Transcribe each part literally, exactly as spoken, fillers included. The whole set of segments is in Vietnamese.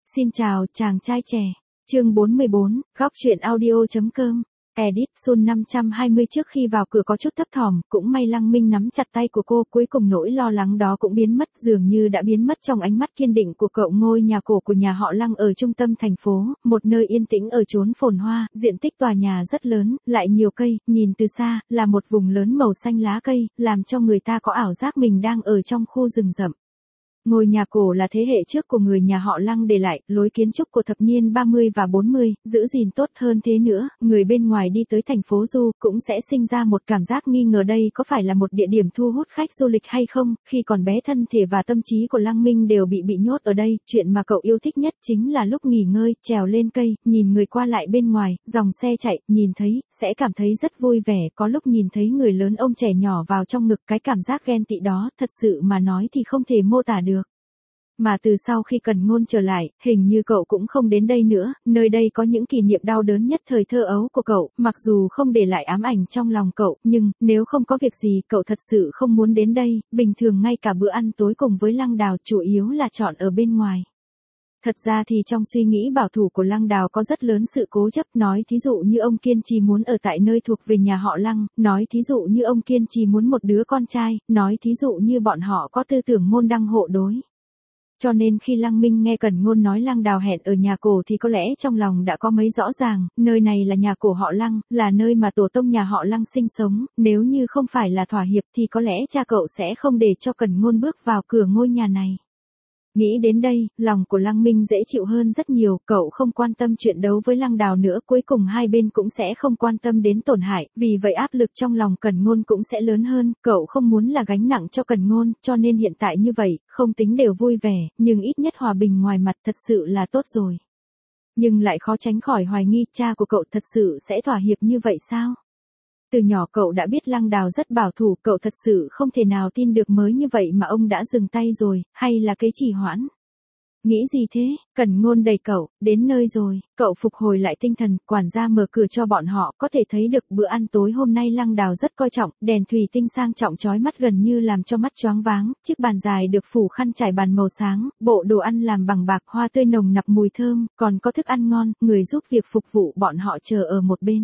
Xin chào, chàng trai trẻ. Chương bốn mươi bốn, góc truyện audio.com. Edit, Sun năm trăm hai mươi trước khi vào cửa có chút thấp thỏm, cũng may Lăng Minh nắm chặt tay của cô, cuối cùng nỗi lo lắng đó cũng biến mất, dường như đã biến mất trong ánh mắt kiên định của cậu. Ngôi nhà cổ của nhà họ Lăng ở trung tâm thành phố, một nơi yên tĩnh ở chốn phồn hoa, diện tích tòa nhà rất lớn, lại nhiều cây, nhìn từ xa, là một vùng lớn màu xanh lá cây, làm cho người ta có ảo giác mình đang ở trong khu rừng rậm. Ngôi nhà cổ là thế hệ trước của người nhà họ Lăng để lại, lối kiến trúc của thập niên ba mươi và bốn mươi, giữ gìn tốt hơn thế nữa, người bên ngoài đi tới thành phố Du cũng sẽ sinh ra một cảm giác nghi ngờ đây có phải là một địa điểm thu hút khách du lịch hay không. Khi còn bé, thân thể và tâm trí của Lăng Minh đều bị bị nhốt ở đây, chuyện mà cậu yêu thích nhất chính là lúc nghỉ ngơi, trèo lên cây, nhìn người qua lại bên ngoài, dòng xe chạy, nhìn thấy, sẽ cảm thấy rất vui vẻ, có lúc nhìn thấy người lớn ôm trẻ nhỏ vào trong ngực, cái cảm giác ghen tị đó, thật sự mà nói thì không thể mô tả được. Mà từ sau khi Cần Ngôn trở lại, hình như cậu cũng không đến đây nữa, nơi đây có những kỷ niệm đau đớn nhất thời thơ ấu của cậu, mặc dù không để lại ám ảnh trong lòng cậu, nhưng, nếu không có việc gì, cậu thật sự không muốn đến đây, bình thường ngay cả bữa ăn tối cùng với Lăng Đào chủ yếu là chọn ở bên ngoài. Thật ra thì trong suy nghĩ bảo thủ của Lăng Đào có rất lớn sự cố chấp, nói thí dụ như ông kiên trì muốn ở tại nơi thuộc về nhà họ Lăng, nói thí dụ như ông kiên trì muốn một đứa con trai, nói thí dụ như bọn họ có tư tưởng môn đăng hộ đối. Cho nên khi Lăng Minh nghe Cần Ngôn nói Lăng Đào hẹn ở nhà cổ thì có lẽ trong lòng đã có mấy rõ ràng, nơi này là nhà cổ họ Lăng, là nơi mà tổ tông nhà họ Lăng sinh sống, nếu như không phải là thỏa hiệp thì có lẽ cha cậu sẽ không để cho Cần Ngôn bước vào cửa ngôi nhà này. Nghĩ đến đây, lòng của Lăng Minh dễ chịu hơn rất nhiều, cậu không quan tâm chuyện đấu với Lăng Đào nữa, cuối cùng hai bên cũng sẽ không quan tâm đến tổn hại, vì vậy áp lực trong lòng Cần Ngôn cũng sẽ lớn hơn, cậu không muốn là gánh nặng cho Cần Ngôn, cho nên hiện tại như vậy, không tính đều vui vẻ, nhưng ít nhất hòa bình ngoài mặt thật sự là tốt rồi. Nhưng lại khó tránh khỏi hoài nghi, cha của cậu thật sự sẽ thỏa hiệp như vậy sao? Từ nhỏ cậu đã biết Lăng Đào rất bảo thủ, cậu thật sự không thể nào tin được mới như vậy mà ông đã dừng tay rồi, hay là cái trì hoãn. Nghĩ gì thế? Cần Ngôn đẩy cậu, đến nơi rồi, cậu phục hồi lại tinh thần, quản gia mở cửa cho bọn họ, có thể thấy được bữa ăn tối hôm nay Lăng Đào rất coi trọng, đèn thủy tinh sang trọng chói mắt gần như làm cho mắt choáng váng, chiếc bàn dài được phủ khăn trải bàn màu sáng, bộ đồ ăn làm bằng bạc, hoa tươi nồng nặc mùi thơm, còn có thức ăn ngon, người giúp việc phục vụ bọn họ chờ ở một bên.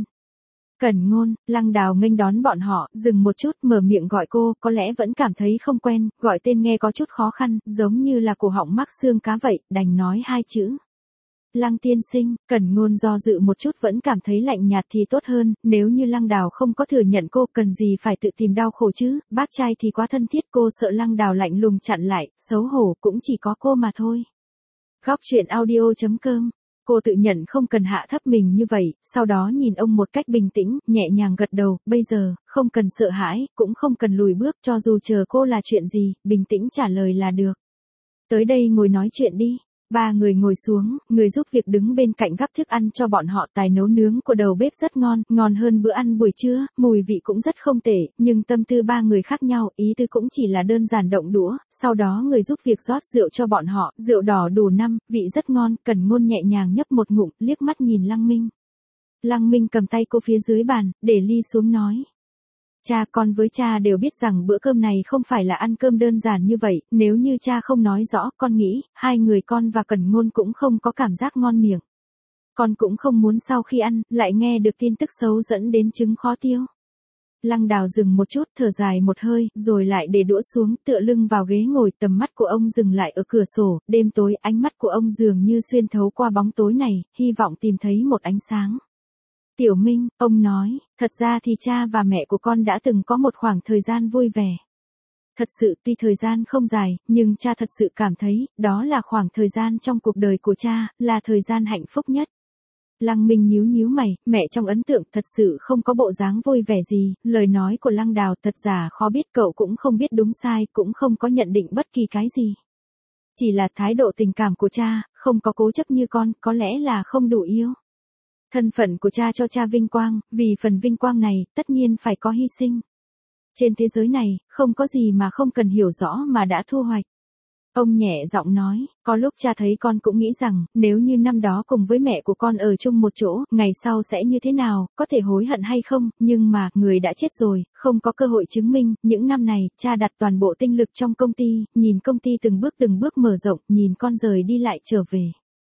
Cần Ngôn, Lăng Đào nghênh đón bọn họ, dừng một chút, mở miệng gọi cô, có lẽ vẫn cảm thấy không quen, gọi tên nghe có chút khó khăn, giống như là cổ họng mắc xương cá vậy, đành nói hai chữ. Lăng tiên sinh. Cần Ngôn do dự một chút vẫn cảm thấy lạnh nhạt thì tốt hơn, nếu như Lăng Đào không có thừa nhận cô, cần gì phải tự tìm đau khổ chứ, bác trai thì quá thân thiết, cô sợ Lăng Đào lạnh lùng chặn lại, xấu hổ cũng chỉ có cô mà thôi. Góc truyện audio.com. Cô tự nhận không cần hạ thấp mình như vậy, sau đó nhìn ông một cách bình tĩnh, nhẹ nhàng gật đầu, bây giờ, không cần sợ hãi, cũng không cần lùi bước, cho dù chờ cô là chuyện gì, bình tĩnh trả lời là được. Tới đây ngồi nói chuyện đi. Ba người ngồi xuống, người giúp việc đứng bên cạnh gắp thức ăn cho bọn họ, tài nấu nướng của đầu bếp rất ngon, ngon hơn bữa ăn buổi trưa, mùi vị cũng rất không tệ, nhưng tâm tư ba người khác nhau, ý tư cũng chỉ là đơn giản động đũa, sau đó người giúp việc rót rượu cho bọn họ, rượu đỏ đủ năm, vị rất ngon, Cần Ngôn nhẹ nhàng nhấp một ngụm, liếc mắt nhìn Lăng Minh. Lăng Minh cầm tay cô phía dưới bàn, để ly xuống nói. Cha, con với cha đều biết rằng bữa cơm này không phải là ăn cơm đơn giản như vậy, nếu như cha không nói rõ, con nghĩ, hai người con và Cần Ngôn cũng không có cảm giác ngon miệng. Con cũng không muốn sau khi ăn, lại nghe được tin tức xấu dẫn đến chứng khó tiêu. Lăng Đào dừng một chút, thở dài một hơi, rồi lại để đũa xuống, tựa lưng vào ghế ngồi, tầm mắt của ông dừng lại ở cửa sổ, đêm tối, ánh mắt của ông dường như xuyên thấu qua bóng tối này, hy vọng tìm thấy một ánh sáng. Tiểu Minh, ông nói, thật ra thì cha và mẹ của con đã từng có một khoảng thời gian vui vẻ. Thật sự tuy thời gian không dài, nhưng cha thật sự cảm thấy, đó là khoảng thời gian trong cuộc đời của cha, là thời gian hạnh phúc nhất. Lăng Minh nhíu nhíu mày, mẹ trong ấn tượng thật sự không có bộ dáng vui vẻ gì, lời nói của Lăng Đào thật giả khó biết, cậu cũng không biết đúng sai, cũng không có nhận định bất kỳ cái gì. Chỉ là thái độ tình cảm của cha, không có cố chấp như con, có lẽ là không đủ yêu. Thân phận của cha cho cha vinh quang, vì phần vinh quang này, tất nhiên phải có hy sinh. Trên thế giới này, không có gì mà không cần hiểu rõ mà đã thu hoạch. Ông nhẹ giọng nói, có lúc cha thấy con cũng nghĩ rằng, nếu như năm đó cùng với mẹ của con ở chung một chỗ, ngày sau sẽ như thế nào, có thể hối hận hay không, nhưng mà, người đã chết rồi, không có cơ hội chứng minh, những năm này, cha đặt toàn bộ tinh lực trong công ty, nhìn công ty từng bước từng bước mở rộng, nhìn con rời đi lại trở về.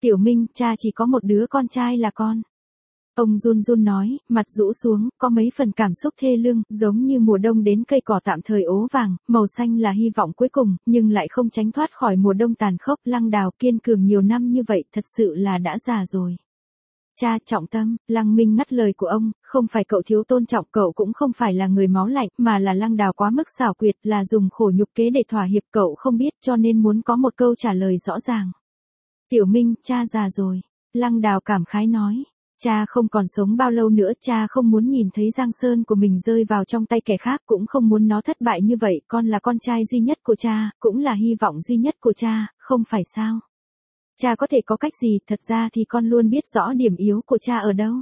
Tiểu Minh, cha chỉ có một đứa con trai là con. Ông run run nói, mặt rũ xuống, có mấy phần cảm xúc thê lương, giống như mùa đông đến cây cỏ tạm thời ố vàng, màu xanh là hy vọng cuối cùng, nhưng lại không tránh thoát khỏi mùa đông tàn khốc. Lăng Đào kiên cường nhiều năm như vậy thật sự là đã già rồi. Cha, trọng tâm. Lăng Minh ngắt lời của ông, không phải cậu thiếu tôn trọng, cậu cũng không phải là người máu lạnh, mà là Lăng Đào quá mức xảo quyệt, là dùng khổ nhục kế để thỏa hiệp, cậu không biết cho nên muốn có một câu trả lời rõ ràng. Tiểu Minh, cha già rồi. Lăng Đào cảm khái nói. Cha không còn sống bao lâu nữa, cha không muốn nhìn thấy Giang Sơn của mình rơi vào trong tay kẻ khác, cũng không muốn nó thất bại như vậy, con là con trai duy nhất của cha, cũng là hy vọng duy nhất của cha, không phải sao? Cha có thể có cách gì, thật ra thì con luôn biết rõ điểm yếu của cha ở đâu.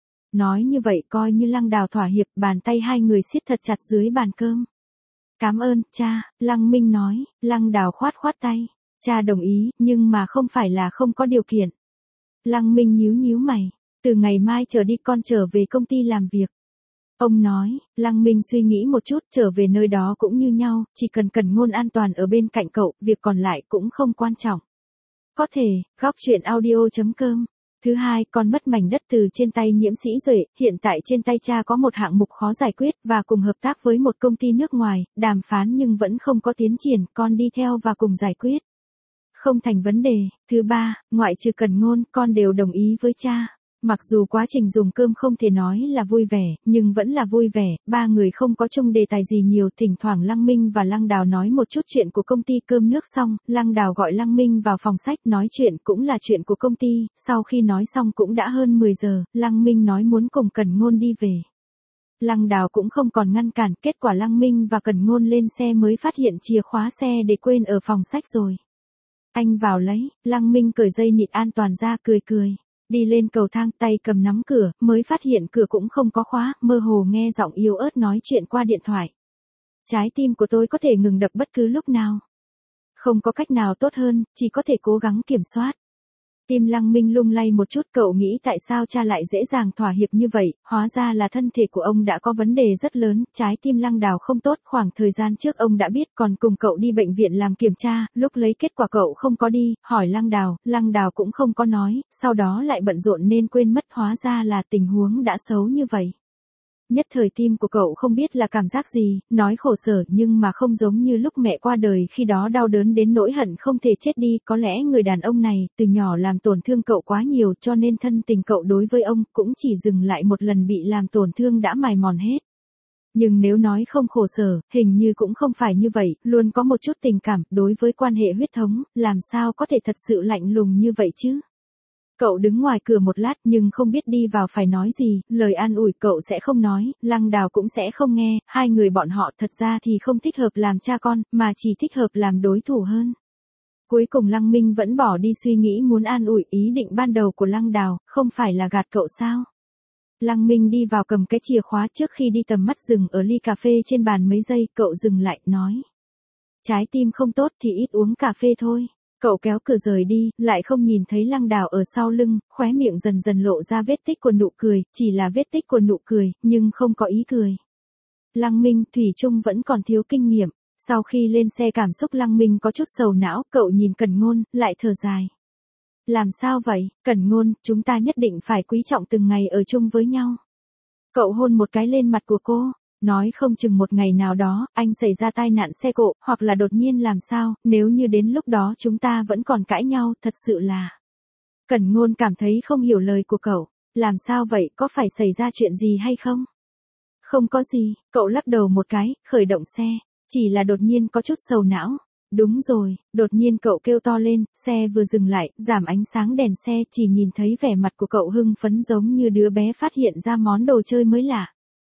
Nói như vậy coi như Lăng Đào thỏa hiệp, bàn tay hai người siết thật chặt dưới bàn cơm. Cảm ơn, cha, Lăng Minh nói. Lăng Đào khoát khoát tay. Cha đồng ý, nhưng mà không phải là không có điều kiện. Lăng Minh nhíu nhíu mày. Từ ngày mai trở đi con trở về công ty làm việc. Ông nói. Lăng Minh suy nghĩ một chút, trở về nơi đó cũng như nhau, chỉ cần Cẩn Ngôn an toàn ở bên cạnh cậu, việc còn lại cũng không quan trọng. Có thể. Góc chuyện audio chấm com. Thứ hai, con mất mảnh đất từ trên tay Nhiễm Sĩ Duệ, hiện tại trên tay cha có một hạng mục khó giải quyết, và cùng hợp tác với một công ty nước ngoài, đàm phán nhưng vẫn không có tiến triển, con đi theo và cùng giải quyết. Không thành vấn đề. Thứ ba, ngoại trừ Cẩn Ngôn, con đều đồng ý với cha. Mặc dù quá trình dùng cơm không thể nói là vui vẻ, nhưng vẫn là vui vẻ, ba người không có chung đề tài gì nhiều, thỉnh thoảng Lăng Minh và Lăng Đào nói một chút chuyện của công ty. Cơm nước xong, Lăng Đào gọi Lăng Minh vào phòng sách nói chuyện, cũng là chuyện của công ty, sau khi nói xong cũng đã hơn mười giờ, Lăng Minh nói muốn cùng Cẩn Ngôn đi về. Lăng Đào cũng không còn ngăn cản, kết quả Lăng Minh và Cẩn Ngôn lên xe mới phát hiện chìa khóa xe để quên ở phòng sách rồi. Anh vào lấy. Lăng Minh cởi dây nịt an toàn ra, cười cười. Đi lên cầu thang, tay cầm nắm cửa, mới phát hiện cửa cũng không có khóa, mơ hồ nghe giọng yếu ớt nói chuyện qua điện thoại. Trái tim của tôi có thể ngừng đập bất cứ lúc nào. Không có cách nào tốt hơn, chỉ có thể cố gắng kiểm soát. Tim Lăng Minh lung lay một chút, cậu nghĩ tại sao cha lại dễ dàng thỏa hiệp như vậy, hóa ra là thân thể của ông đã có vấn đề rất lớn, trái tim Lăng Đào không tốt, khoảng thời gian trước ông đã biết, còn cùng cậu đi bệnh viện làm kiểm tra, lúc lấy kết quả cậu không có đi, hỏi Lăng Đào, Lăng Đào cũng không có nói, sau đó lại bận rộn nên quên mất, hóa ra là tình huống đã xấu như vậy. Nhất thời tim của cậu không biết là cảm giác gì, nói khổ sở nhưng mà không giống như lúc mẹ qua đời, khi đó đau đớn đến nỗi hận không thể chết đi, có lẽ người đàn ông này từ nhỏ làm tổn thương cậu quá nhiều, cho nên thân tình cậu đối với ông cũng chỉ dừng lại một lần bị làm tổn thương đã mài mòn hết. Nhưng nếu nói không khổ sở, hình như cũng không phải như vậy, luôn có một chút tình cảm, đối với quan hệ huyết thống, làm sao có thể thật sự lạnh lùng như vậy chứ? Cậu đứng ngoài cửa một lát nhưng không biết đi vào phải nói gì, lời an ủi cậu sẽ không nói, Lăng Đào cũng sẽ không nghe, hai người bọn họ thật ra thì không thích hợp làm cha con, mà chỉ thích hợp làm đối thủ hơn. Cuối cùng Lăng Minh vẫn bỏ đi suy nghĩ muốn an ủi, ý định ban đầu của Lăng Đào, không phải là gạt cậu sao? Lăng Minh đi vào cầm cái chìa khóa, trước khi đi tầm mắt dừng ở ly cà phê trên bàn mấy giây, cậu dừng lại, nói. Trái tim không tốt thì ít uống cà phê thôi. Cậu kéo cửa rời đi, lại không nhìn thấy Lăng Đào ở sau lưng, khóe miệng dần dần lộ ra vết tích của nụ cười, chỉ là vết tích của nụ cười, nhưng không có ý cười. Lăng Minh, thủy chung vẫn còn thiếu kinh nghiệm. Sau khi lên xe cảm xúc Lăng Minh có chút sầu não, cậu nhìn Cẩn Ngôn, lại thở dài. Làm sao vậy, Cẩn Ngôn, chúng ta nhất định phải quý trọng từng ngày ở chung với nhau. Cậu hôn một cái lên mặt của cô. Nói không chừng một ngày nào đó, anh xảy ra tai nạn xe cộ, hoặc là đột nhiên làm sao, nếu như đến lúc đó chúng ta vẫn còn cãi nhau, thật sự là. Cẩn Ngôn cảm thấy không hiểu lời của cậu, làm sao vậy, có phải xảy ra chuyện gì hay không? Không có gì, cậu lắc đầu một cái, khởi động xe, chỉ là đột nhiên có chút sầu não. Đúng rồi, đột nhiên cậu kêu to lên, xe vừa dừng lại, giảm ánh sáng đèn xe, chỉ nhìn thấy vẻ mặt của cậu hưng phấn giống như đứa bé phát hiện ra món đồ chơi mới lạ.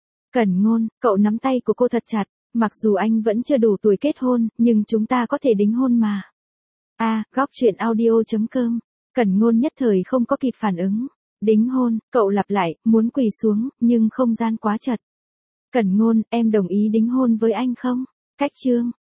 Cẩn Ngôn, cậu nắm tay của cô thật chặt, mặc dù anh vẫn chưa đủ tuổi kết hôn, nhưng chúng ta có thể đính hôn mà. A, à, góc chuyện audio chấm com. Cẩn Ngôn nhất thời không có kịp phản ứng. Đính hôn, cậu lặp lại, muốn quỳ xuống, nhưng không gian quá chật. Cẩn Ngôn, em đồng ý đính hôn với anh không? Cách chương.